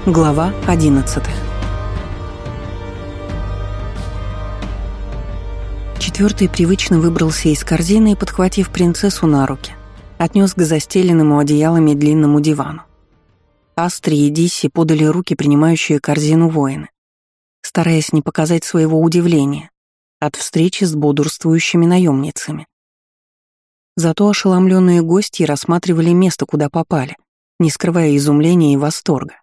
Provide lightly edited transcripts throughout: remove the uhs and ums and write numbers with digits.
Глава 11. Четвертый привычно выбрался из корзины и, подхватив принцессу на руки, отнес к застеленному одеялами длинному дивану. Астри и Дисси подали руки, принимающие корзину воины, стараясь не показать своего удивления от встречи с бодрствующими наемницами. Зато ошеломленные гости рассматривали место, куда попали, не скрывая изумления и восторга.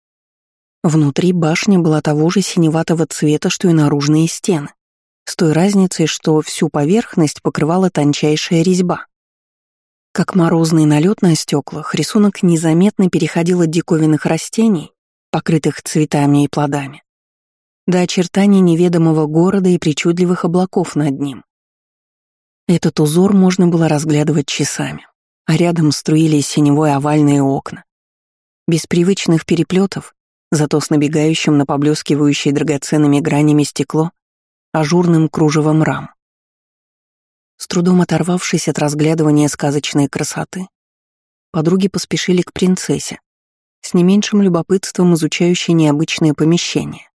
Внутри башня была того же синеватого цвета, что и наружные стены, с той разницей, что всю поверхность покрывала тончайшая резьба. Как морозный налет на стеклах, рисунок незаметно переходил от диковинных растений, покрытых цветами и плодами, до очертаний неведомого города и причудливых облаков над ним. Этот узор можно было разглядывать часами, а рядом струились синевой овальные окна. Без привычных переплетов, зато с набегающим на поблескивающие драгоценными гранями стекло ажурным кружевом рам. С трудом оторвавшись от разглядывания сказочной красоты, подруги поспешили к принцессе, с не меньшим любопытством изучающей необычное помещение.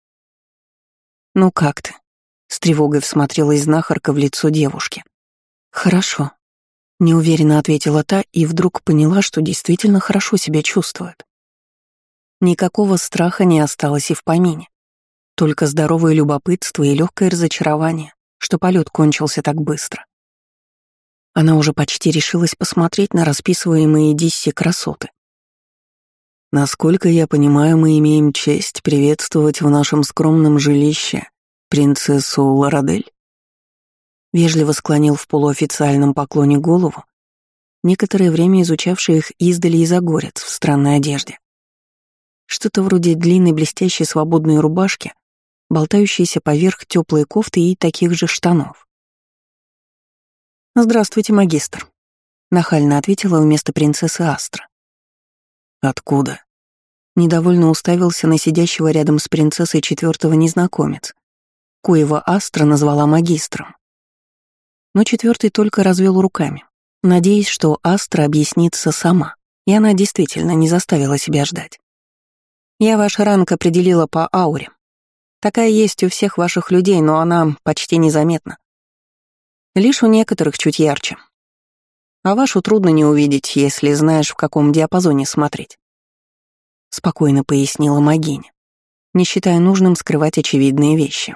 «Ну как ты?» — с тревогой всмотрелась знахарка в лицо девушки. «Хорошо», — неуверенно ответила та и вдруг поняла, что действительно хорошо себя чувствует. Никакого страха не осталось и в помине. Только здоровое любопытство и легкое разочарование, что полет кончился так быстро. Она уже почти решилась посмотреть на расписываемые Дисси красоты. «Насколько я понимаю, мы имеем честь приветствовать в нашем скромном жилище принцессу Ларадель». Вежливо склонил в полуофициальном поклоне голову, некоторое время изучавший их издали изогорец в странной одежде. Что-то вроде длинной блестящей свободной рубашки, болтающейся поверх теплой кофты и таких же штанов. «Здравствуйте, магистр», — нахально ответила вместо принцессы Астра. «Откуда?» Недовольно уставился на сидящего рядом с принцессой четвертого незнакомец, коего Астра назвала магистром. Но четвертый только развел руками, надеясь, что Астра объяснится сама, и она действительно не заставила себя ждать. «Я ваш ранг определила по ауре. Такая есть у всех ваших людей, но она почти незаметна. Лишь у некоторых чуть ярче. А вашу трудно не увидеть, если знаешь, в каком диапазоне смотреть», — спокойно пояснила магиня, не считая нужным скрывать очевидные вещи.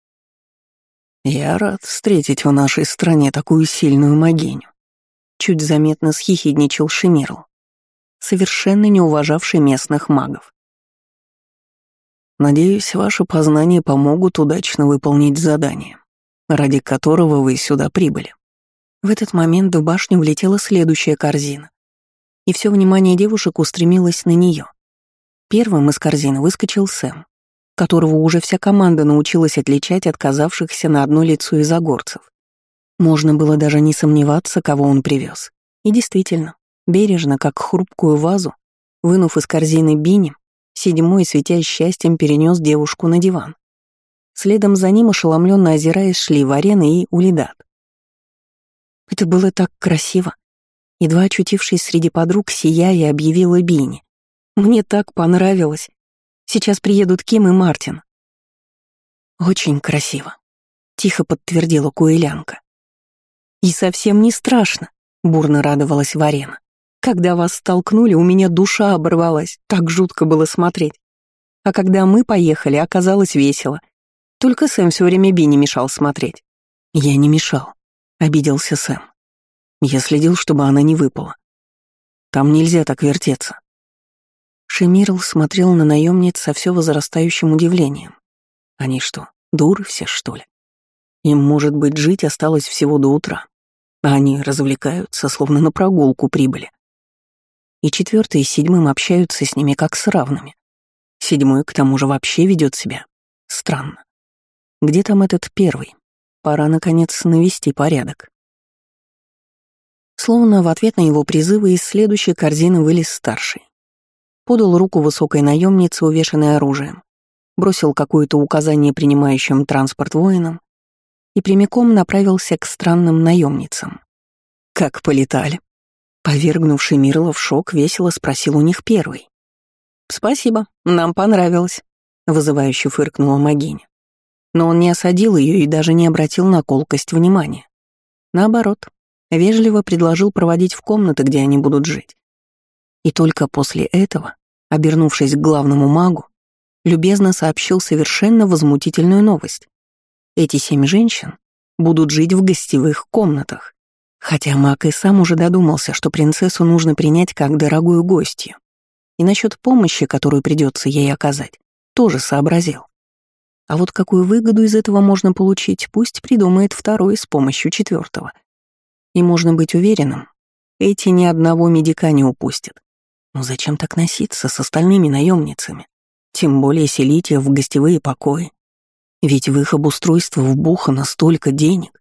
«Я рад встретить в нашей стране такую сильную магиню», — чуть заметно схихидничал Шемирл, совершенно не уважавший местных магов. «Надеюсь, ваши познания помогут удачно выполнить задание, ради которого вы сюда прибыли». В этот момент в башню влетела следующая корзина, и все внимание девушек устремилось на нее. Первым из корзины выскочил Сэм, которого уже вся команда научилась отличать от казавшихся на одно лицо изогорцев. Можно было даже не сомневаться, кого он привез. И действительно, бережно, как хрупкую вазу, вынув из корзины Бини, седьмой, светясь счастьем, перенес девушку на диван. Следом за ним, ошеломленно озираясь, шли Варена и Улидат. Это было так красиво. Едва очутившись среди подруг, сияя, объявила Бини. «Мне так понравилось. Сейчас приедут Ким и Мартин». «Очень красиво», — тихо подтвердила Куэлянка. «И совсем не страшно», — бурно радовалась Варена. «Когда вас столкнули, у меня душа оборвалась, так жутко было смотреть. А когда мы поехали, оказалось весело. Только Сэм все время Бини мешал смотреть». «Я не мешал», — обиделся Сэм. «Я следил, чтобы она не выпала. Там нельзя так вертеться». Шемирл смотрел на наемниц со все возрастающим удивлением. Они что, дуры все, что ли? Им, может быть, жить осталось всего до утра, а они развлекаются, словно на прогулку прибыли. И четвертый с седьмым общаются с ними как с равными. Седьмой, к тому же, вообще ведет себя странно. Где там этот первый? Пора, наконец, навести порядок. Словно в ответ на его призывы из следующей корзины вылез старший. Подал руку высокой наемнице, увешанной оружием, бросил какое-то указание принимающим транспорт воинам и прямиком направился к странным наемницам. «Как полетали?» Повергнувший Мирла в шок, весело спросил у них первый. «Спасибо, нам понравилось», — вызывающе фыркнула Магиня. Но он не осадил ее и даже не обратил на колкость внимания. Наоборот, вежливо предложил проводить в комнаты, где они будут жить. И только после этого, обернувшись к главному магу, любезно сообщил совершенно возмутительную новость. Эти 7 женщин будут жить в гостевых комнатах. Хотя маг и сам уже додумался, что принцессу нужно принять как дорогую гостью. И насчет помощи, которую придется ей оказать, тоже сообразил. А вот какую выгоду из этого можно получить, пусть придумает второй с помощью 4-го. И можно быть уверенным, эти ни одного медика не упустят. Но зачем так носиться с остальными наемницами? Тем более селить их в гостевые покои. Ведь в их обустройство вбухано столько денег.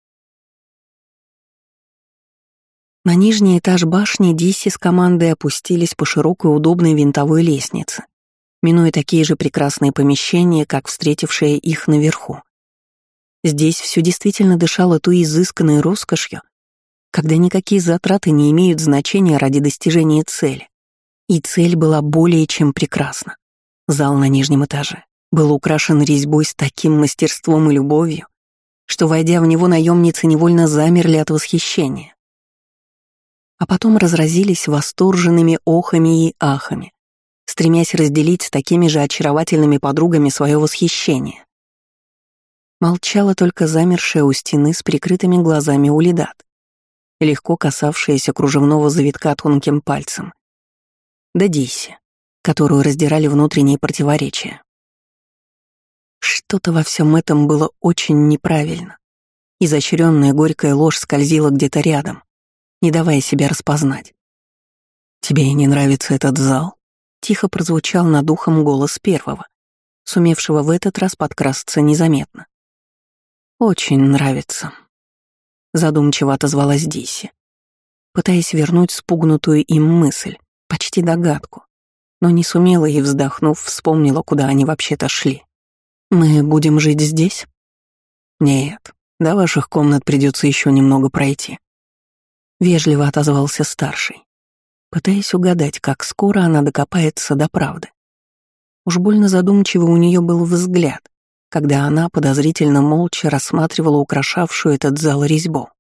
На нижний этаж башни Дисси с командой опустились по широкой удобной винтовой лестнице, минуя такие же прекрасные помещения, как встретившие их наверху. Здесь все действительно дышало той изысканной роскошью, когда никакие затраты не имеют значения ради достижения цели. И цель была более чем прекрасна. Зал на нижнем этаже был украшен резьбой с таким мастерством и любовью, что, войдя в него, наемницы невольно замерли от восхищения. А потом разразились восторженными охами и ахами, стремясь разделить с такими же очаровательными подругами свое восхищение. Молчала только замершая у стены с прикрытыми глазами Улидат, легко касавшаяся кружевного завитка тонким пальцем, да Дисси, которую раздирали внутренние противоречия. Что-то во всем этом было очень неправильно. Изощренная горькая ложь скользила где-то рядом, не давая себя распознать. «Тебе и не нравится этот зал?» — тихо прозвучал над ухом голос первого, сумевшего в этот раз подкрасться незаметно. «Очень нравится», — задумчиво отозвалась Дисси, пытаясь вернуть спугнутую им мысль, почти догадку, но не сумела и, вздохнув, вспомнила, куда они вообще-то шли. «Мы будем жить здесь?» «Нет, до ваших комнат придется еще немного пройти», — вежливо отозвался старший, пытаясь угадать, как скоро она докопается до правды. Уж больно задумчивый у нее был взгляд, когда она подозрительно молча рассматривала украшавшую этот зал резьбу.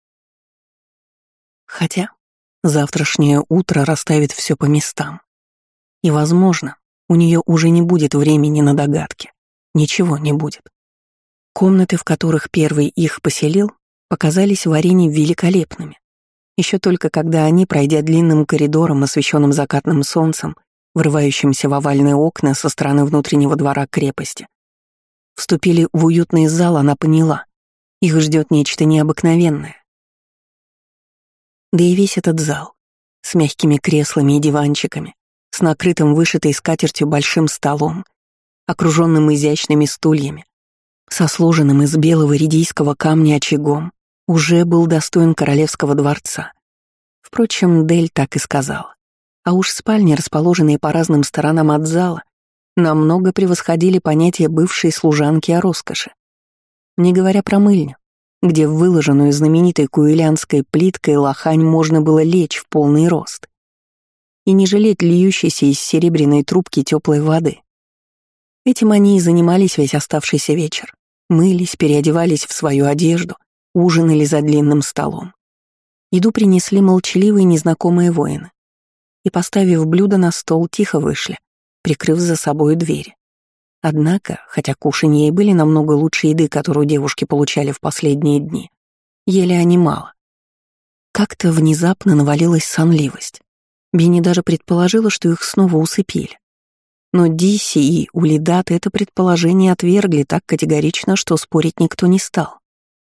Хотя завтрашнее утро расставит все по местам. И, возможно, у нее уже не будет времени на догадки. Ничего не будет. Комнаты, в которых первый их поселил, показались Варине великолепными. Еще только когда они, пройдя длинным коридором, освещенным закатным солнцем, врывающимся в овальные окна со стороны внутреннего двора крепости, вступили в уютный зал, она поняла, их ждет нечто необыкновенное. Да и весь этот зал, с мягкими креслами и диванчиками, с накрытым вышитой скатертью большим столом, окруженным изящными стульями, со сложенным из белого редийского камня очагом, уже был достоин королевского дворца. Впрочем, Дель так и сказала. А уж спальни, расположенные по разным сторонам от зала, намного превосходили понятие бывшей служанки о роскоши. Не говоря про мыльню, где в выложенную знаменитой куэлянской плиткой лохань можно было лечь в полный рост и не жалеть льющейся из серебряной трубки теплой воды. Этим они и занимались весь оставшийся вечер. Мылись, переодевались в свою одежду, ужинали за длинным столом. Еду принесли молчаливые незнакомые воины. И, поставив блюдо на стол, тихо вышли, прикрыв за собой двери. Однако, хотя кушанья и были намного лучше еды, которую девушки получали в последние дни, ели они мало. Как-то внезапно навалилась сонливость. Бини даже предположила, что их снова усыпили. Но Дисси и Улидат это предположение отвергли так категорично, что спорить никто не стал.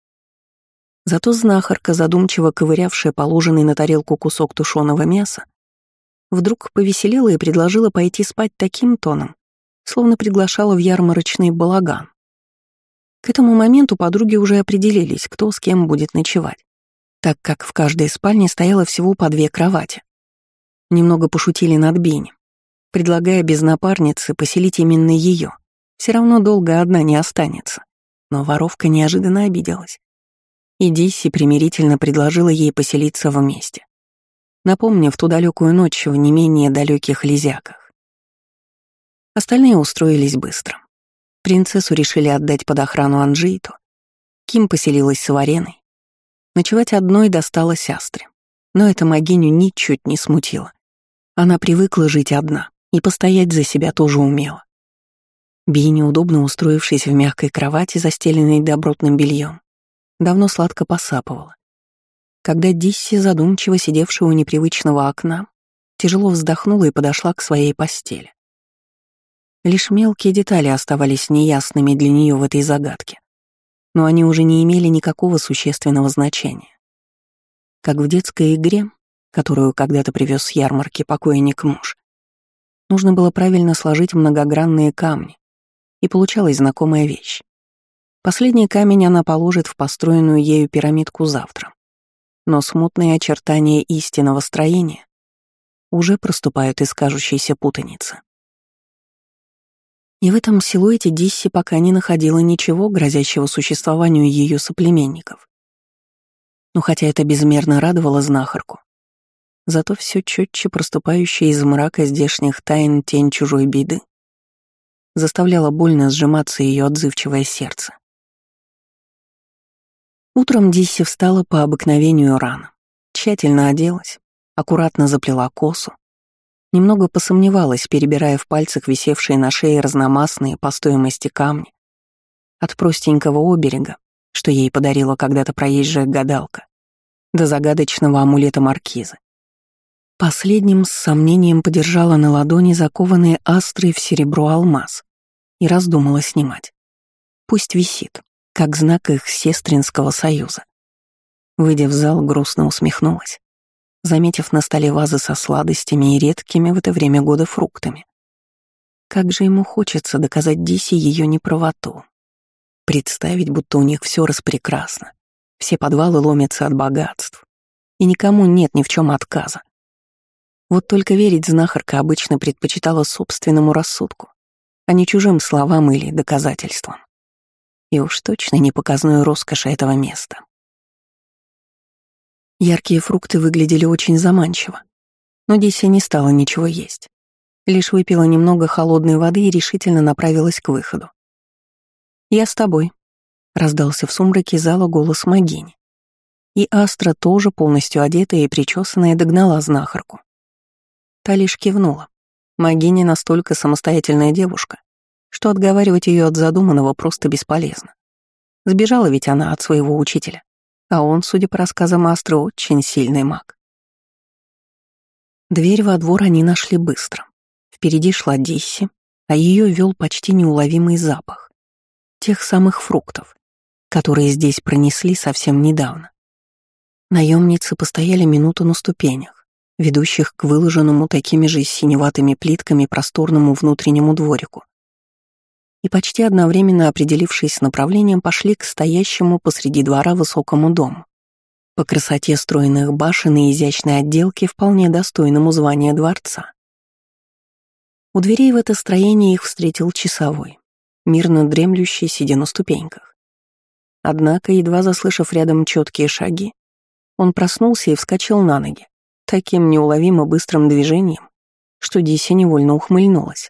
Зато знахарка, задумчиво ковырявшая положенный на тарелку кусок тушеного мяса, вдруг повеселела и предложила пойти спать таким тоном, словно приглашала в ярмарочный балаган. К этому моменту подруги уже определились, кто с кем будет ночевать, так как в каждой спальне стояло всего по 2 кровати. Немного пошутили над Бини, предлагая без напарницы поселить именно ее. Все равно долго одна не останется. Но воровка неожиданно обиделась. И Дисси примирительно предложила ей поселиться вместе, напомнив ту далекую ночь в не менее далеких Лизяках. Остальные устроились быстро. Принцессу решили отдать под охрану Анджейту. Ким поселилась с Вареной. Ночевать одной досталось Астре. Но это Магиню ничуть не смутило. Она привыкла жить одна и постоять за себя тоже умела. Би, неудобно устроившись в мягкой кровати, застеленной добротным бельем, давно сладко посапывала. Когда Дисси, задумчиво сидевшая у непривычного окна, тяжело вздохнула и подошла к своей постели. Лишь мелкие детали оставались неясными для нее в этой загадке, но они уже не имели никакого существенного значения. Как в детской игре, которую когда-то привез с ярмарки покойник муж, нужно было правильно сложить многогранные камни, и получалась знакомая вещь. Последний камень она положит в построенную ею пирамидку завтра, но смутные очертания истинного строения уже проступают из кажущейся путаницы. И в этом силуэте Дисси пока не находила ничего, грозящего существованию ее соплеменников. Но хотя это безмерно радовало знахарку, зато все четче проступающая из мрака здешних тайн тень чужой беды заставляла больно сжиматься ее отзывчивое сердце. Утром Дисси встала по обыкновению рано, тщательно оделась, аккуратно заплела косу, немного посомневалась, перебирая в пальцах висевшие на шее разномастные по стоимости камни, от простенького оберега, что ей подарила когда-то проезжая гадалка, до загадочного амулета маркизы. Последним с сомнением подержала на ладони закованные астрой в серебро алмаз и раздумала снимать. Пусть висит, как знак их сестринского союза. Выйдя в зал, грустно усмехнулась, заметив на столе вазы со сладостями и редкими в это время года фруктами. Как же ему хочется доказать Дисси ее неправоту. Представить, будто у них все распрекрасно, все подвалы ломятся от богатств, и никому нет ни в чем отказа. Вот только верить знахарка обычно предпочитала собственному рассудку, а не чужим словам или доказательствам. И уж точно не показную роскошь этого места. Яркие фрукты выглядели очень заманчиво, но Дисси не стала ничего есть. Лишь выпила немного холодной воды и решительно направилась к выходу. «Я с тобой», — раздался в сумраке зала голос Магини. И Астра, тоже полностью одетая и причесанная, догнала знахарку. Та лишь кивнула. Магини настолько самостоятельная девушка, что отговаривать ее от задуманного просто бесполезно. Сбежала ведь она от своего учителя, а он, судя по рассказам Астры, очень сильный маг. Дверь во двор они нашли быстро. Впереди шла Дисси, а ее вел почти неуловимый запах тех самых фруктов, которые здесь пронесли совсем недавно. Наемницы постояли минуту на ступенях, ведущих к выложенному такими же синеватыми плитками просторному внутреннему дворику, и почти одновременно, определившись с направлением, пошли к стоящему посреди двора высокому дому, по красоте стройных башен и изящной отделки, вполне достойному звания дворца. У дверей в это строение их встретил часовой, мирно дремлющий, сидя на ступеньках. Однако, едва заслышав рядом четкие шаги, он проснулся и вскочил на ноги, таким неуловимо быстрым движением, что Дисси невольно ухмыльнулась.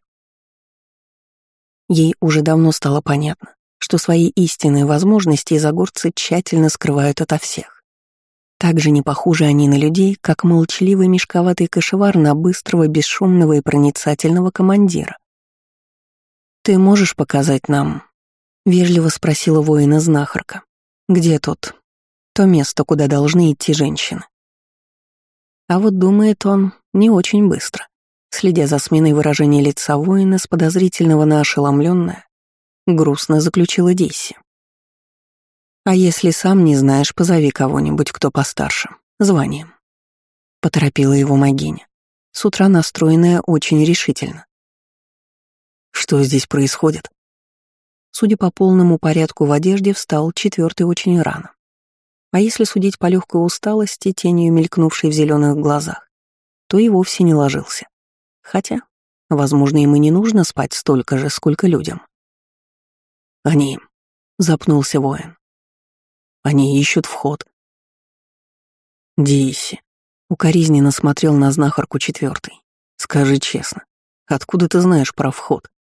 Ей уже давно стало понятно, что свои истинные возможности изогорцы тщательно скрывают ото всех. Так же не похожи они на людей, как молчаливый мешковатый кошевар на быстрого, бесшумного и проницательного командира. «Ты можешь показать нам?» — вежливо спросила воина-знахарка. «Где тут то место, куда должны идти женщины?» А вот думает он не очень быстро. Следя за сменой выражения лица воина с подозрительного на ошеломлённое, грустно заключила Дисси. «А если сам не знаешь, позови кого-нибудь, кто постарше, званием», — поторопила его Магиня, с утра настроенная очень решительно. «Что здесь происходит?» Судя по полному порядку в одежде, встал четвертый очень рано. А если судить по легкой усталости, тенью мелькнувшей в зеленых глазах, то и вовсе не ложился. Хотя, возможно, им и не нужно спать столько же, сколько людям. «Они...» — запнулся воин. «Они ищут вход». «Дисси», — укоризненно смотрел на знахарку четвертый. «Скажи честно, откуда ты знаешь про вход?»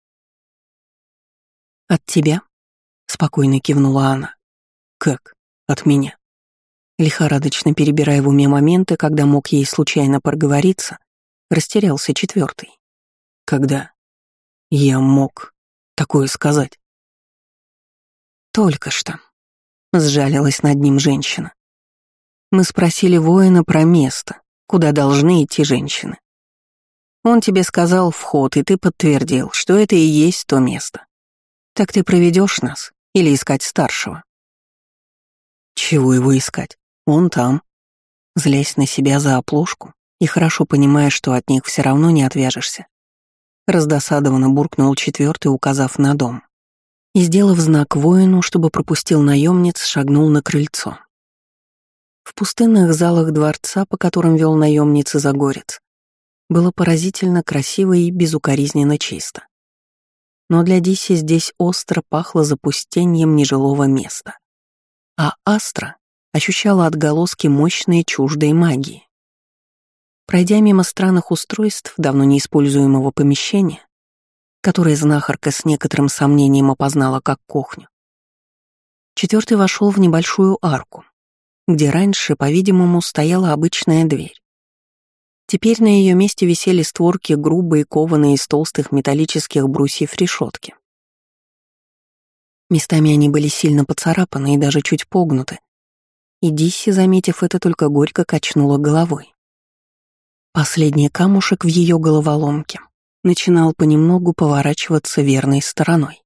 «От тебя?» — спокойно кивнула она. «Как? От меня?» Лихорадочно перебирая в уме моменты, когда мог ей случайно проговориться, растерялся четвертый. Когда я мог такое сказать? «Только что», — сжалилась над ним женщина. «Мы спросили воина про место, куда должны идти женщины. Он тебе сказал вход, и ты подтвердил, что это и есть то место. Так ты проведешь нас или искать старшего?» «Чего его искать? Он там». Злясь на себя за оплошку и хорошо понимая, что от них все равно не отвяжешься, раздосадованно буркнул четвертый, указав на дом. И, сделав знак воину, чтобы пропустил наемниц, шагнул на крыльцо. В пустынных залах дворца, по которым вел наемницы Загорец, было поразительно красиво и безукоризненно чисто. Но для Диси здесь остро пахло запустением нежилого места. А Астра ощущала отголоски мощной чуждой магии. Пройдя мимо странных устройств давно неиспользуемого помещения, которое знахарка с некоторым сомнением опознала как кухню, четвертый вошел в небольшую арку, где раньше, по-видимому, стояла обычная дверь. Теперь на ее месте висели створки, грубые, кованые из толстых металлических брусьев решетки. Местами они были сильно поцарапаны и даже чуть погнуты, и Дисси, заметив это, только горько качнула головой. Последний камушек в ее головоломке начинал понемногу поворачиваться верной стороной.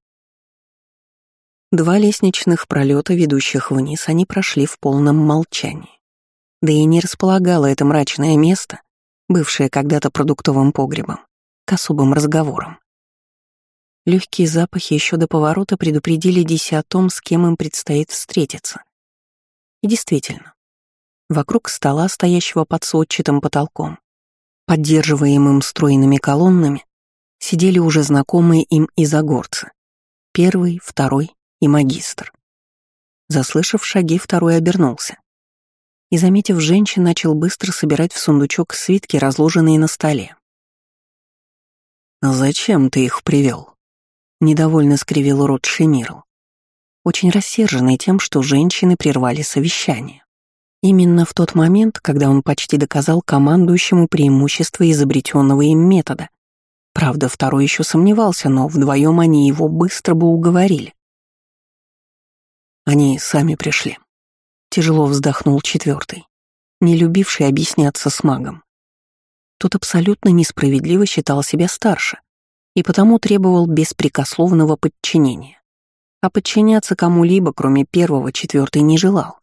2 лестничных пролета, ведущих вниз, они прошли в полном молчании. Да и не располагало это мрачное место, бывшее когда-то продуктовым погребом, к особым разговорам. Легкие запахи еще до поворота предупредили Дисси о том, с кем им предстоит встретиться. И действительно, вокруг стола, стоящего под сводчатым потолком, поддерживаемым стройными колоннами, сидели уже знакомые им изогорцы. 1, 2 и магистр. Заслышав шаги, второй обернулся. И, заметив женщин, начал быстро собирать в сундучок свитки, разложенные на столе. «Зачем ты их привел?» — недовольно скривил рот Шемирл, очень рассерженный тем, что женщины прервали совещание. Именно в тот момент, когда он почти доказал командующему преимущество изобретенного им метода. Правда, второй еще сомневался, но вдвоем они его быстро бы уговорили. Они сами пришли. Тяжело вздохнул четвертый, не любивший объясняться с магом. Тот абсолютно несправедливо считал себя старше и потому требовал беспрекословного подчинения. А подчиняться кому-либо, кроме первого, четвертый не желал.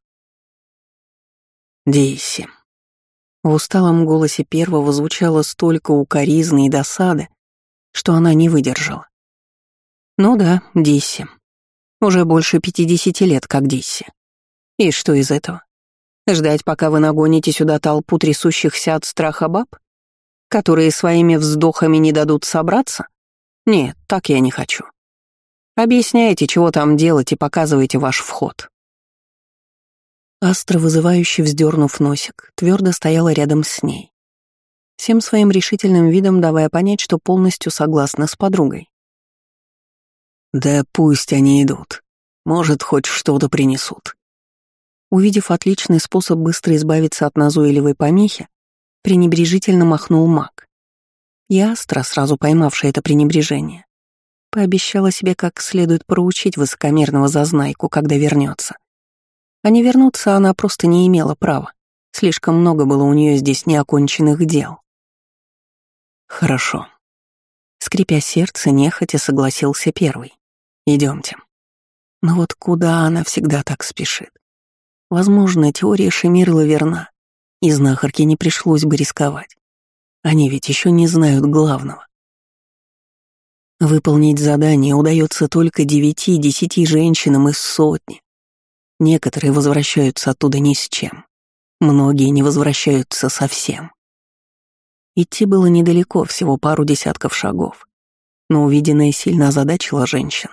«Дейси». В усталом голосе первого звучало столько укоризны и досады, что она не выдержала. «Ну да, Дисси. Уже больше 50 лет, как Дисси. И что из этого? Ждать, пока вы нагоните сюда толпу трясущихся от страха баб, которые своими вздохами не дадут собраться? Нет, так я не хочу. Объясняйте, чего там делать, и показывайте ваш вход». Астра, вызывающе вздернув носик, твердо стояла рядом с ней, всем своим решительным видом давая понять, что полностью согласна с подругой. «Да пусть они идут. Может, хоть что-то принесут». Увидев отличный способ быстро избавиться от назойливой помехи, пренебрежительно махнул маг. И Астра, сразу поймавшая это пренебрежение, пообещала себе как следует проучить высокомерного зазнайку, когда вернется. А не вернуться она просто не имела права. Слишком много было у нее здесь неоконченных дел. «Хорошо». Скрипя сердце, нехотя согласился первый. «Идемте». Но вот куда она всегда так спешит? Возможно, теория Шемирла верна, и знахарке не пришлось бы рисковать. Они ведь еще не знают главного. Выполнить задание удается только 9-10 женщинам из сотни. Некоторые возвращаются оттуда ни с чем. Многие не возвращаются совсем. Идти было недалеко, всего пару десятков шагов, но увиденное сильно озадачило женщин.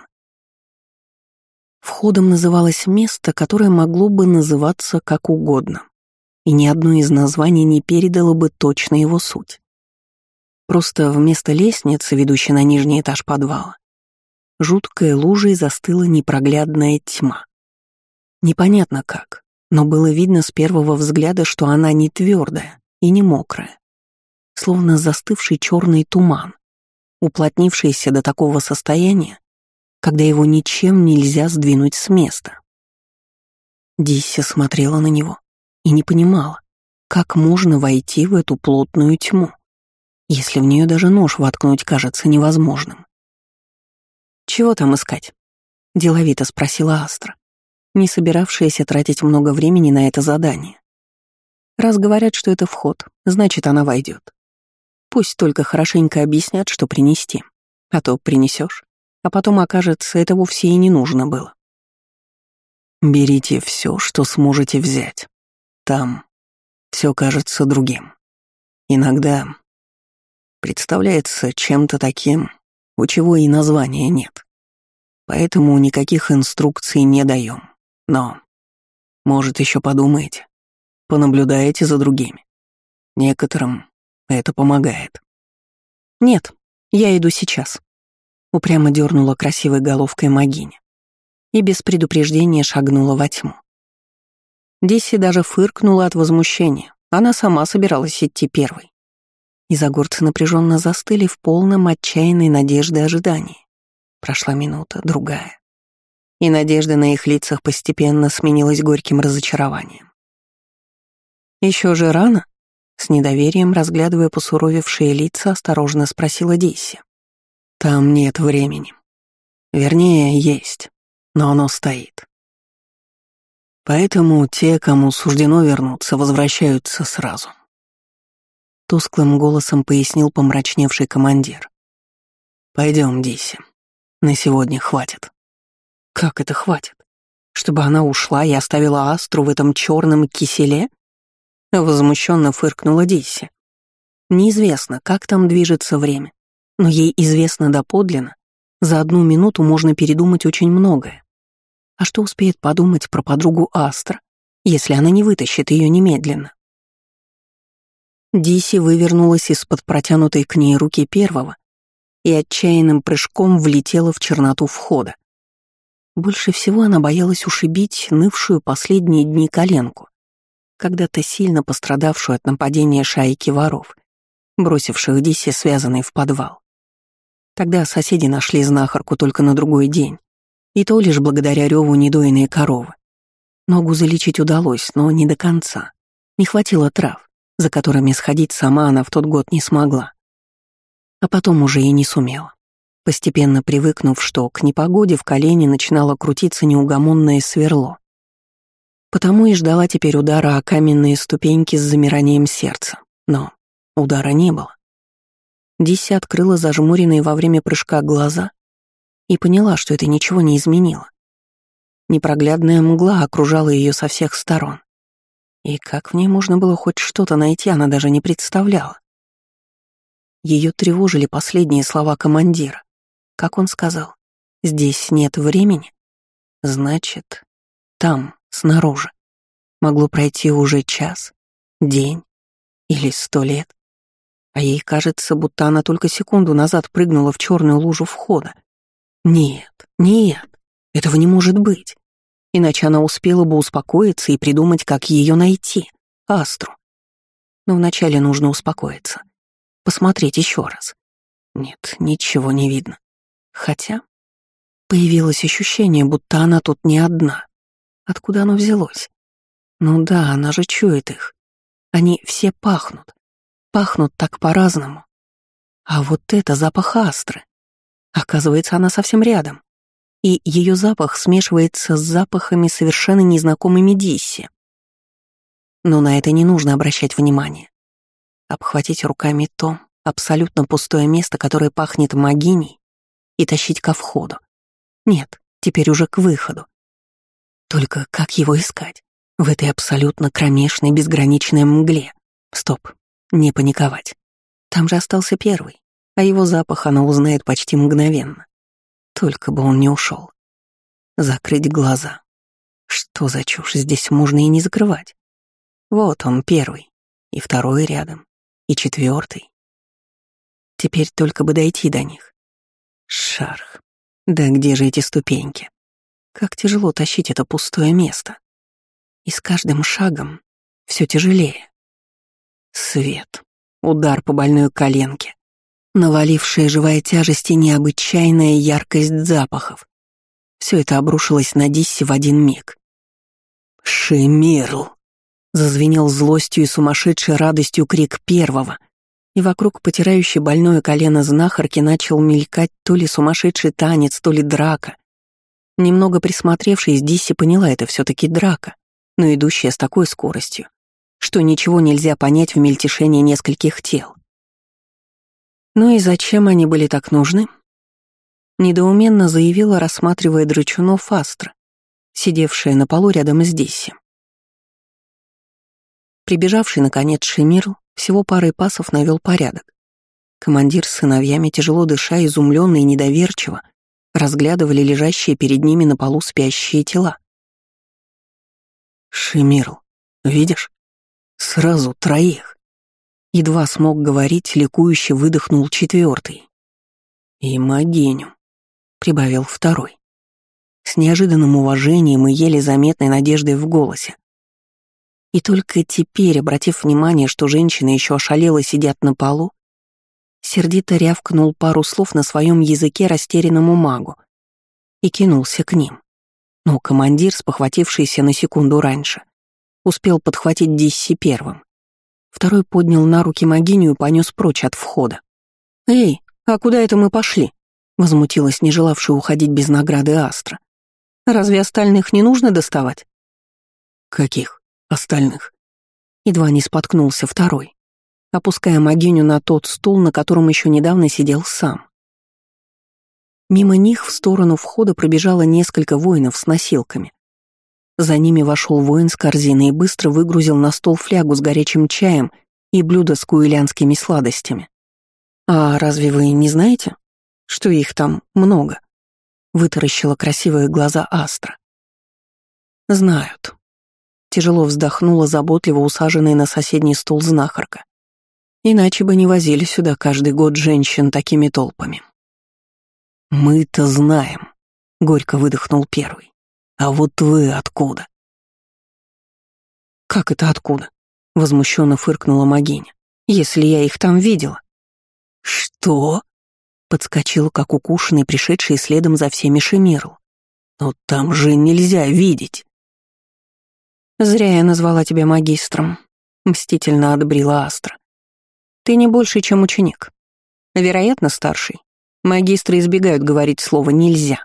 Входом называлось место, которое могло бы называться как угодно, и ни одно из названий не передало бы точно его суть. Просто вместо лестницы, ведущей на нижний этаж подвала, жуткой лужей застыла непроглядная тьма. Непонятно как, но было видно с первого взгляда, что она не твердая и не мокрая, словно застывший черный туман, уплотнившийся до такого состояния, когда его ничем нельзя сдвинуть с места. Дисси смотрела на него и не понимала, как можно войти в эту плотную тьму, если в нее даже нож воткнуть кажется невозможным. «Чего там искать?» — деловито спросила Астра, не собиравшаяся тратить много времени на это задание. Раз говорят, что это вход, значит, она войдет. Пусть только хорошенько объяснят, что принести, а то принесешь, а потом окажется, это вовсе и не нужно было. Берите все, что сможете взять. Там все кажется другим. Иногда представляется чем-то таким, у чего и названия нет. Поэтому никаких инструкций не даем. Но, может, еще подумаете, понаблюдаете за другими. Некоторым это помогает. Нет, я иду сейчас. Упрямо дернула красивой головкой Магиня и без предупреждения шагнула во тьму. Дисси даже фыркнула от возмущения. Она сама собиралась идти первой. Изогорцы напряженно застыли в полном отчаянной надежды ожидании. Прошла минута, другая. И надежда на их лицах постепенно сменилась горьким разочарованием. Еще же рано? С недоверием, разглядывая посуровевшие лица, осторожно спросила Дисси. Там нет времени. Вернее, есть, но оно стоит. Поэтому те, кому суждено вернуться, возвращаются сразу. Тусклым голосом пояснил помрачневший командир. Пойдем, Дисси. На сегодня хватит. Как это хватит? Чтобы она ушла и оставила Астру в этом черном киселе? Возмущенно фыркнула Дисси. Неизвестно, как там движется время, но ей известно доподлинно, за 1 минуту можно передумать очень многое. А что успеет подумать про подругу Астра, если она не вытащит ее немедленно? Дисси вывернулась из-под протянутой к ней руки первого и отчаянным прыжком влетела в черноту входа. Больше всего она боялась ушибить нывшую последние дни коленку, когда-то сильно пострадавшую от нападения шайки воров, бросивших Дисси связанной в подвал. Тогда соседи нашли знахарку только на другой день, и то лишь благодаря реву недоиной коровы. Ногу залечить удалось, но не до конца. Не хватило трав, за которыми сходить сама она в тот год не смогла. А потом уже и не сумела. Постепенно привыкнув, что к непогоде в колене начинало крутиться неугомонное сверло. Потому и ждала теперь удара о каменные ступеньки с замиранием сердца. Но удара не было. Дисси открыла зажмуренные во время прыжка глаза и поняла, что это ничего не изменило. Непроглядная мгла окружала ее со всех сторон. И как в ней можно было хоть что-то найти, она даже не представляла. Ее тревожили последние слова командира. Как он сказал, «Здесь нет времени». Значит, там, снаружи, могло пройти уже час, день или 100 лет. А ей кажется, будто она только секунду назад прыгнула в черную лужу входа. Нет, нет, этого не может быть. Иначе она успела бы успокоиться и придумать, как ее найти, Астру. Но вначале нужно успокоиться. Посмотреть еще раз. Нет, ничего не видно. Хотя появилось ощущение, будто она тут не одна. Откуда оно взялось? Ну да, она же чует их. Они все пахнут. Пахнут так по-разному. А вот это запах Астры. Оказывается, она совсем рядом. И ее запах смешивается с запахами совершенно незнакомыми Дисси. Но на это не нужно обращать внимание. Обхватить руками то абсолютно пустое место, которое пахнет могиней, и тащить ко входу. Нет, теперь уже к выходу. Только как его искать? В этой абсолютно кромешной, безграничной мгле. Стоп, не паниковать. Там же остался первый, а его запах она узнает почти мгновенно. Только бы он не ушел. Закрыть глаза. Что за чушь, здесь можно и не закрывать. Вот он, первый, и второй рядом, и 4. Теперь только бы дойти до них. Шарх. Да где же эти ступеньки? Как тяжело тащить это пустое место. И с каждым шагом все тяжелее. Свет. Удар по больной коленке. Навалившая живая тяжесть и необычайная яркость запахов. Все это обрушилось на Дисси в один миг. «Шемирл!» — зазвенел злостью и сумасшедшей радостью крик первого, и вокруг потирающей больное колено знахарки начал мелькать то ли сумасшедший танец, то ли драка. Немного присмотревшись, Дисси поняла, это все таки драка, но идущая с такой скоростью, что ничего нельзя понять в мельтешении нескольких тел. Ну и зачем они были так нужны? Недоуменно заявила, рассматривая драчунов Астра, сидевшая на полу рядом с Дисси. Прибежавший, наконец, Шемирл всего парой пасов навел порядок. Командир с сыновьями, тяжело дыша, изумленно и недоверчиво, разглядывали лежащие перед ними на полу спящие тела. «Шемирл, видишь? Сразу троих!» Едва смог говорить, ликующе выдохнул четвертый. «И Магеню», — прибавил второй. С неожиданным уважением и еле заметной надеждой в голосе. И только теперь, обратив внимание, что женщины еще ошалело сидят на полу, сердито рявкнул пару слов на своем языке растерянному магу и кинулся к ним. Но командир, спохватившийся на секунду раньше, успел подхватить Дисси первым. Второй поднял на руки Магиню и понес прочь от входа. «Эй, а куда это мы пошли?» — возмутилась не желавшая уходить без награды Астра. «Разве остальных не нужно доставать?» «Каких остальных?» Едва не споткнулся второй, опуская Магиню на тот стул, на котором еще недавно сидел сам. Мимо них в сторону входа пробежало несколько воинов с носилками. За ними вошел воин с корзиной и быстро выгрузил на стол флягу с горячим чаем и блюдо с куилянскими сладостями. «А разве вы не знаете, что их там много?» — вытаращила красивые глаза Астра. «Знают». Тяжело вздохнула заботливо усаженная на соседний стул знахарка. «Иначе бы не возили сюда каждый год женщин такими толпами». «Мы-то знаем», — горько выдохнул первый. «А вот вы откуда?» «Как это откуда?» — возмущенно фыркнула Магиня. «Если я их там видела». «Что?» — подскочил, как укушенный, пришедший следом за всеми Шемирл. «Но там же нельзя видеть». «Зря я назвала тебя магистром», — мстительно одобрила Астра. «Ты не больше, чем ученик. Вероятно, старший. Магистры избегают говорить слово «нельзя».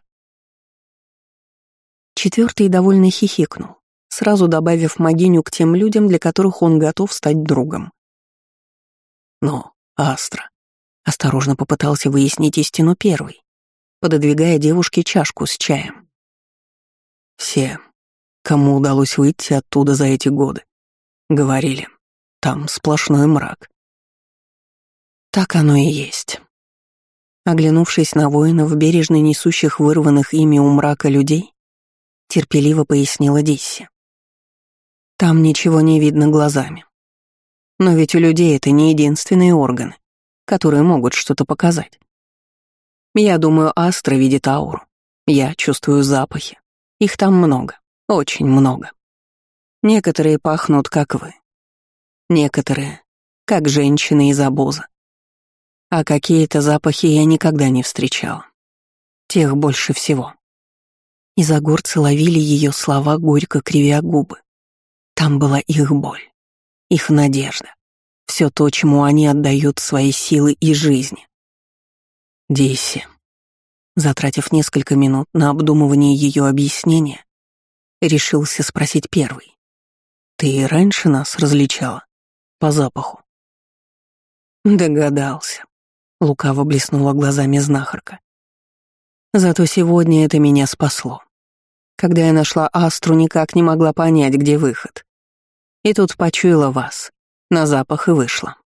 Четвертый довольно хихикнул, сразу добавив Магиню к тем людям, для которых он готов стать другом. «Но, Астра», — осторожно попытался выяснить истину первый, пододвигая девушке чашку с чаем. «Все, кому удалось выйти оттуда за эти годы, говорили, там сплошной мрак». Так оно и есть. Оглянувшись на воинов, бережно несущих вырванных ими у мрака людей, терпеливо пояснила Дисси. Там ничего не видно глазами. Но ведь у людей это не единственные органы, которые могут что-то показать. Я думаю, Астра видит ауру. Я чувствую запахи. Их там много, очень много. Некоторые пахнут, как вы. Некоторые, как женщины из обоза. А какие-то запахи я никогда не встречала. Тех больше всего. И загорцы ловили ее слова, горько кривя губы. Там была их боль, их надежда, все то, чему они отдают свои силы и жизни. Дисси, затратив несколько минут на обдумывание ее объяснения, решился спросить первый. «Ты и раньше нас различала? По запаху?» «Догадался», — лукаво блеснула глазами знахарка. «Зато сегодня это меня спасло. Когда я нашла Астру, никак не могла понять, где выход. И тут почуяла вас, на запах и вышла.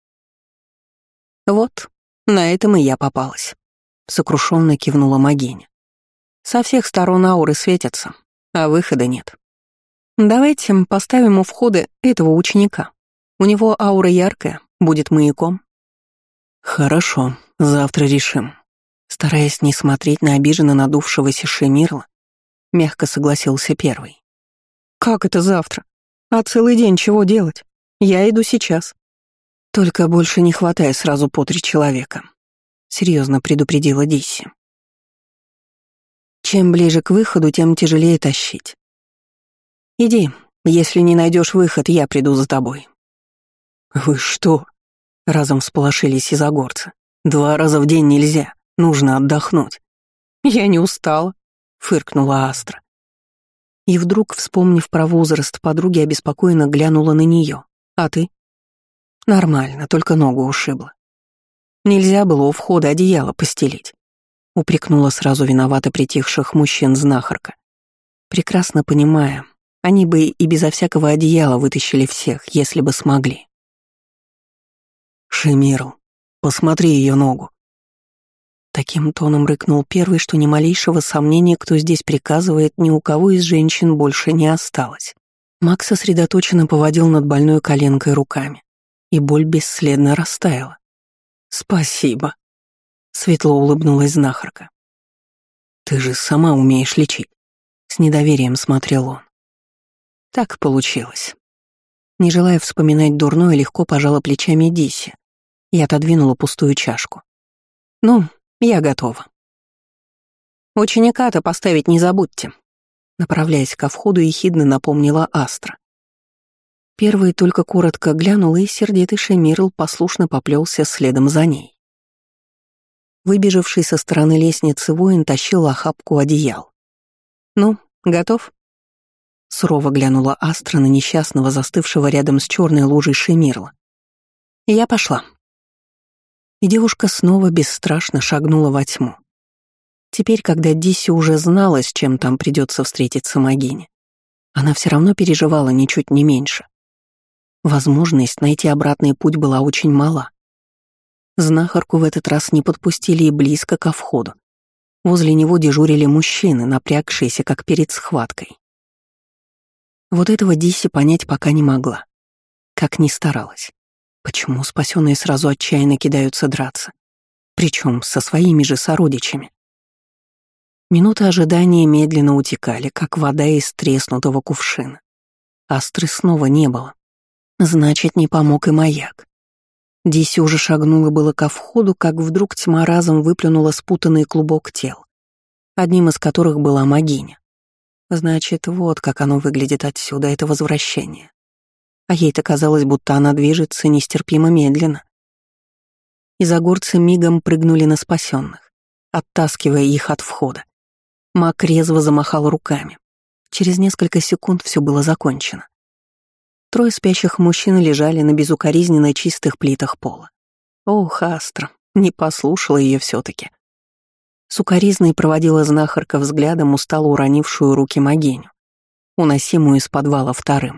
Вот, на этом и я попалась», — сокрушенно кивнула Магиня. «Со всех сторон ауры светятся, а выхода нет. Давайте поставим у входа этого ученика. У него аура яркая, будет маяком». «Хорошо, завтра решим», — Стараясь не смотреть на обиженно надувшегося Шемирла, мягко согласился первый. «Как это завтра? А целый день чего делать? Я иду сейчас». «Только больше не хватай сразу по 3 человека», — серьезно предупредила Дисси. «Чем ближе к выходу, тем тяжелее тащить. Иди, если не найдешь выход, я приду за тобой». «Вы что?» — разом всполошились изогорцы. 2 раза в день нельзя, нужно отдохнуть». «Я не устала», — фыркнула Астра. И вдруг, вспомнив про возраст подруги, обеспокоенно глянула на нее. «А ты?» «Нормально, только ногу ушибла. Нельзя было у входа одеяло постелить», — упрекнула сразу виновато притихших мужчин знахарка. Прекрасно понимая, они бы и безо всякого одеяла вытащили всех, если бы смогли. «Шемирл, посмотри ее ногу». Таким тоном рыкнул первый, что ни малейшего сомнения, кто здесь приказывает, ни у кого из женщин больше не осталось. Макс сосредоточенно поводил над больной коленкой руками, и боль бесследно растаяла. «Спасибо», — светло улыбнулась знахарка. «Ты же сама умеешь лечить», — с недоверием смотрел он. Так получилось. Не желая вспоминать дурное, легко пожала плечами Дисси и отодвинула пустую чашку. «Ну, я готова». «Ученика-то поставить не забудьте», — направляясь ко входу, ехидно напомнила Астра. Первый только коротко глянул, и сердитый Шемирл послушно поплелся следом за ней. Выбежавший со стороны лестницы воин тащил охапку одеял. «Ну, готов?» Сурово глянула Астра на несчастного, застывшего рядом с черной лужей Шемирла. «Я пошла». И девушка снова бесстрашно шагнула во тьму. Теперь, когда Дисси уже знала, с чем там придется встретиться Магине, она все равно переживала ничуть не меньше. Возможность найти обратный путь была очень мала. Знахарку в этот раз не подпустили и близко ко входу. Возле него дежурили мужчины, напрягшиеся, как перед схваткой. Вот этого Дисси понять пока не могла. Как ни старалась. Почему спасенные сразу отчаянно кидаются драться? Причем со своими же сородичами. Минуты ожидания медленно утекали, как вода из треснутого кувшина. Астры снова не было. Значит, не помог и маяк. Дисси уже шагнула было ко входу, как вдруг тьма разом выплюнула спутанный клубок тел, одним из которых была Магиня. Значит, вот как оно выглядит отсюда, это возвращение. А ей-то казалось, будто она движется нестерпимо медленно. Изогорцы мигом прыгнули на спасенных, оттаскивая их от входа. Маг резво замахал руками. Через несколько секунд все было закончено. 3 спящих мужчин лежали на безукоризненно чистых плитах пола. Ох, Астра, не послушала ее все-таки. Сукоризной проводила знахарка взглядом устало уронившую руки Магиню, уносимую из подвала вторым.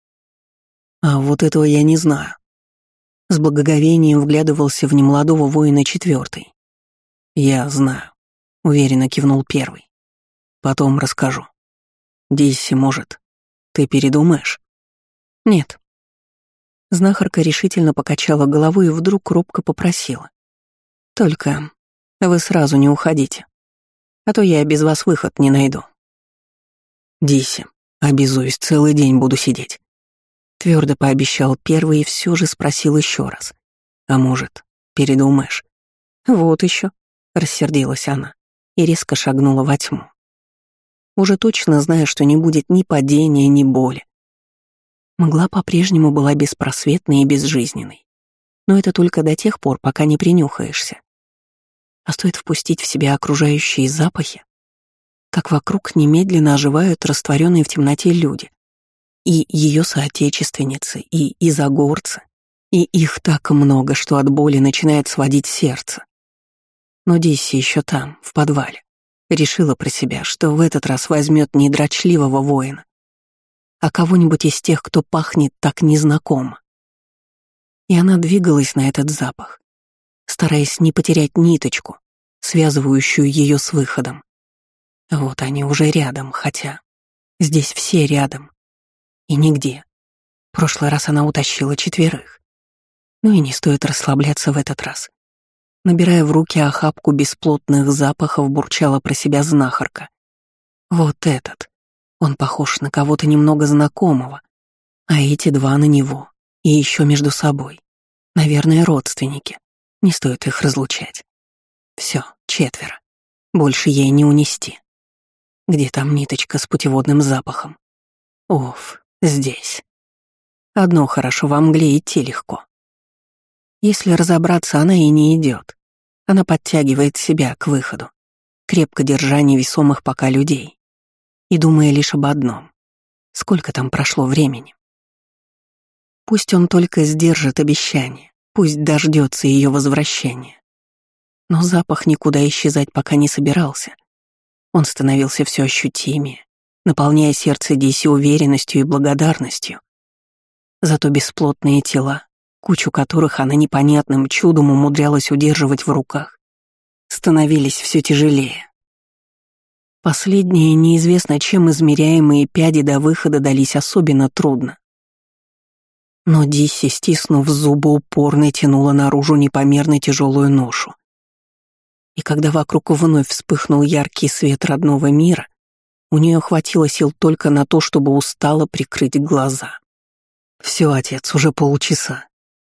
«А вот этого я не знаю». С благоговением вглядывался в немолодого воина 4. «Я знаю», — уверенно кивнул первый. «Потом расскажу. Дисси, может, ты передумаешь?» «Нет». Знахарка решительно покачала головой и вдруг робко попросила. «Только вы сразу не уходите, а то я без вас выход не найду». «Дисси, обязуюсь, целый день буду сидеть», — твердо пообещал первый и все же спросил еще раз. «А может, передумаешь?» «Вот еще», — рассердилась она и резко шагнула во тьму. Уже точно зная, что не будет ни падения, ни боли. Мгла по-прежнему была беспросветной и безжизненной. Но это только до тех пор, пока не принюхаешься. А стоит впустить в себя окружающие запахи, как вокруг немедленно оживают растворенные в темноте люди. И ее соотечественницы, и изогорцы, и их так много, что от боли начинает сводить сердце. Но Дисси еще там, в подвале, решила про себя, что в этот раз возьмет не дрочливого воина, а кого-нибудь из тех, кто пахнет так незнакомо. И она двигалась на этот запах, стараясь не потерять ниточку, связывающую ее с выходом. Вот они уже рядом, хотя здесь все рядом. И нигде. В прошлый раз она утащила 4. Ну и не стоит расслабляться в этот раз. Набирая в руки охапку бесплотных запахов, бурчала про себя знахарка. Вот этот. Он похож на кого-то немного знакомого. А эти два на него. И еще между собой. Наверное, родственники. Не стоит их разлучать. Все, 4. Больше ей не унести. Где там ниточка с путеводным запахом? Оф, здесь. Одно хорошо, во мгле идти легко. Если разобраться, она и не идет. Она подтягивает себя к выходу, крепко держа невесомых пока людей. И думая лишь об одном. Сколько там прошло времени? Пусть он только сдержит обещание, пусть дождется ее возвращения. Но запах никуда исчезать пока не собирался. Он становился все ощутимее, наполняя сердце Диси уверенностью и благодарностью. Зато бесплотные тела, кучу которых она непонятным чудом умудрялась удерживать в руках, становились все тяжелее. Последние, неизвестно чем измеряемые пяди до выхода дались особенно трудно. Но Дисси, стиснув зубы, упорно тянула наружу непомерно тяжелую ношу. И когда вокруг вновь вспыхнул яркий свет родного мира, у нее хватило сил только на то, чтобы устало прикрыть глаза. Все, отец, уже полчаса.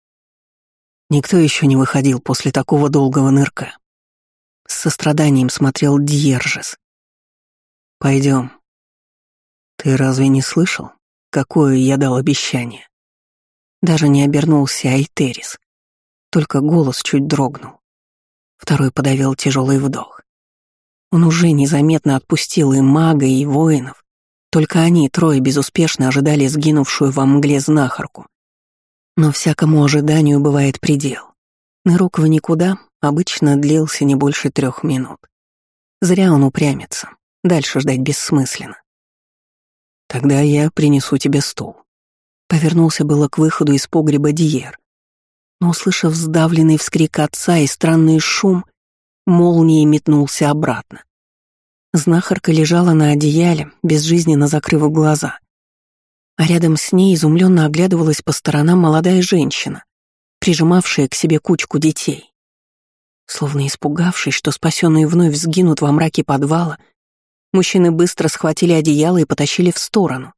Никто еще не выходил после такого долгого нырка. С состраданием смотрел Дьержес. Пойдем. Ты разве не слышал, какое я дал обещание? Даже не обернулся Айтерис. Только голос чуть дрогнул. Второй подавил тяжелый вдох. Он уже незаметно отпустил и мага, и воинов. Только они, трое, безуспешно ожидали сгинувшую во мгле знахарку. Но всякому ожиданию бывает предел. Нырок в никуда обычно длился не больше 3 минут. Зря он упрямится. Дальше ждать бессмысленно. «Тогда я принесу тебе стул». Повернулся было к выходу из погреба Диер, но, услышав сдавленный вскрик отца и странный шум, молнией метнулся обратно. Знахарка лежала на одеяле, безжизненно закрыв глаза. А рядом с ней изумленно оглядывалась по сторонам молодая женщина, прижимавшая к себе кучку детей. Словно испугавшись, что спасенные вновь сгинут во мраке подвала, мужчины быстро схватили одеяло и потащили в сторону.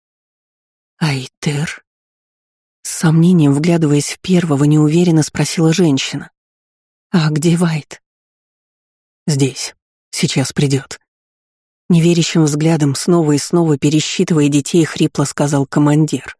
«Айтер?» С сомнением, вглядываясь в первого, неуверенно спросила женщина. «А где Вайт?» «Здесь. Сейчас придет». Неверящим взглядом, снова и снова пересчитывая детей, хрипло сказал командир.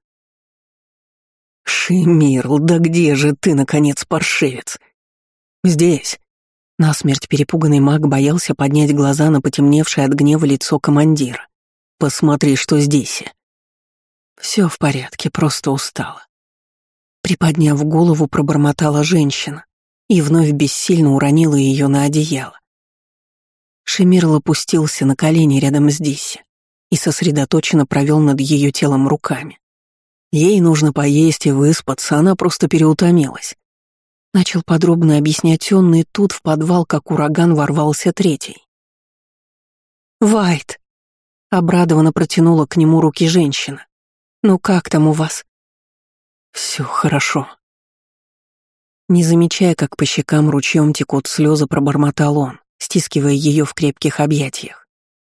«Шемирл, да где же ты, наконец, паршивец?» «Здесь». Насмерть перепуганный маг боялся поднять глаза на потемневшее от гнева лицо командира. «Посмотри, что здесь». Все в порядке, просто устала. Приподняв голову, пробормотала женщина и вновь бессильно уронила ее на одеяло. Шемирл опустился на колени рядом с Дисси и сосредоточенно провел над ее телом руками. Ей нужно поесть и выспаться, она просто переутомилась. Начал подробно объяснять он, и тут в подвал, как ураган, ворвался третий. «Вайт!» — обрадованно протянула к нему руки женщина. «Ну как там у вас?» «Все хорошо». Не замечая, как по щекам ручьем текут слезы, пробормотал он, стискивая ее в крепких объятиях.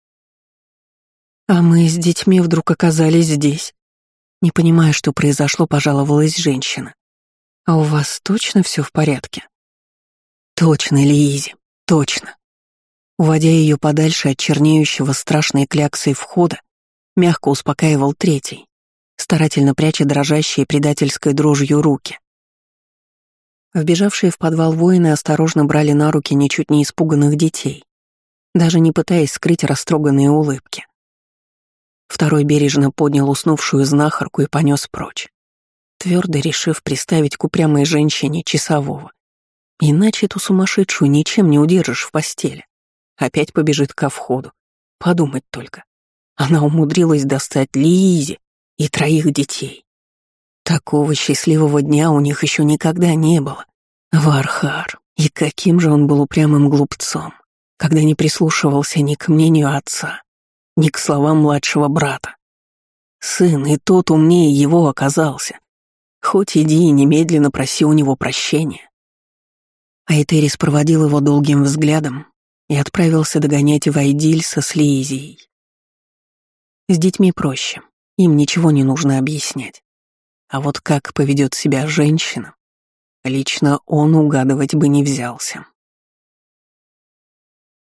«А мы с детьми вдруг оказались здесь. Не понимая, что произошло, пожаловалась женщина. А у вас точно все в порядке?» «Точно, Лиизи, точно». Уводя ее подальше от чернеющего страшной кляксой входа, мягко успокаивал третий, старательно пряча дрожащие предательской дрожью руки. Вбежавшие в подвал воины осторожно брали на руки ничуть не испуганных детей, даже не пытаясь скрыть растроганные улыбки. Второй бережно поднял уснувшую знахарку и понес прочь, твердо решив приставить к упрямой женщине часового. Иначе эту сумасшедшую ничем не удержишь в постели. Опять побежит ко входу. Подумать только. Она умудрилась достать Лиизи и 3 детей. Такого счастливого дня у них еще никогда не было. Вархар, и каким же он был упрямым глупцом, когда не прислушивался ни к мнению отца, ни к словам младшего брата. Сын и тот умнее его оказался. Хоть иди и немедленно проси у него прощения. Айтерис проводил его долгим взглядом и отправился догонять Вайдильса с Лиизией. С детьми проще, им ничего не нужно объяснять. А вот как поведет себя женщина, лично он угадывать бы не взялся.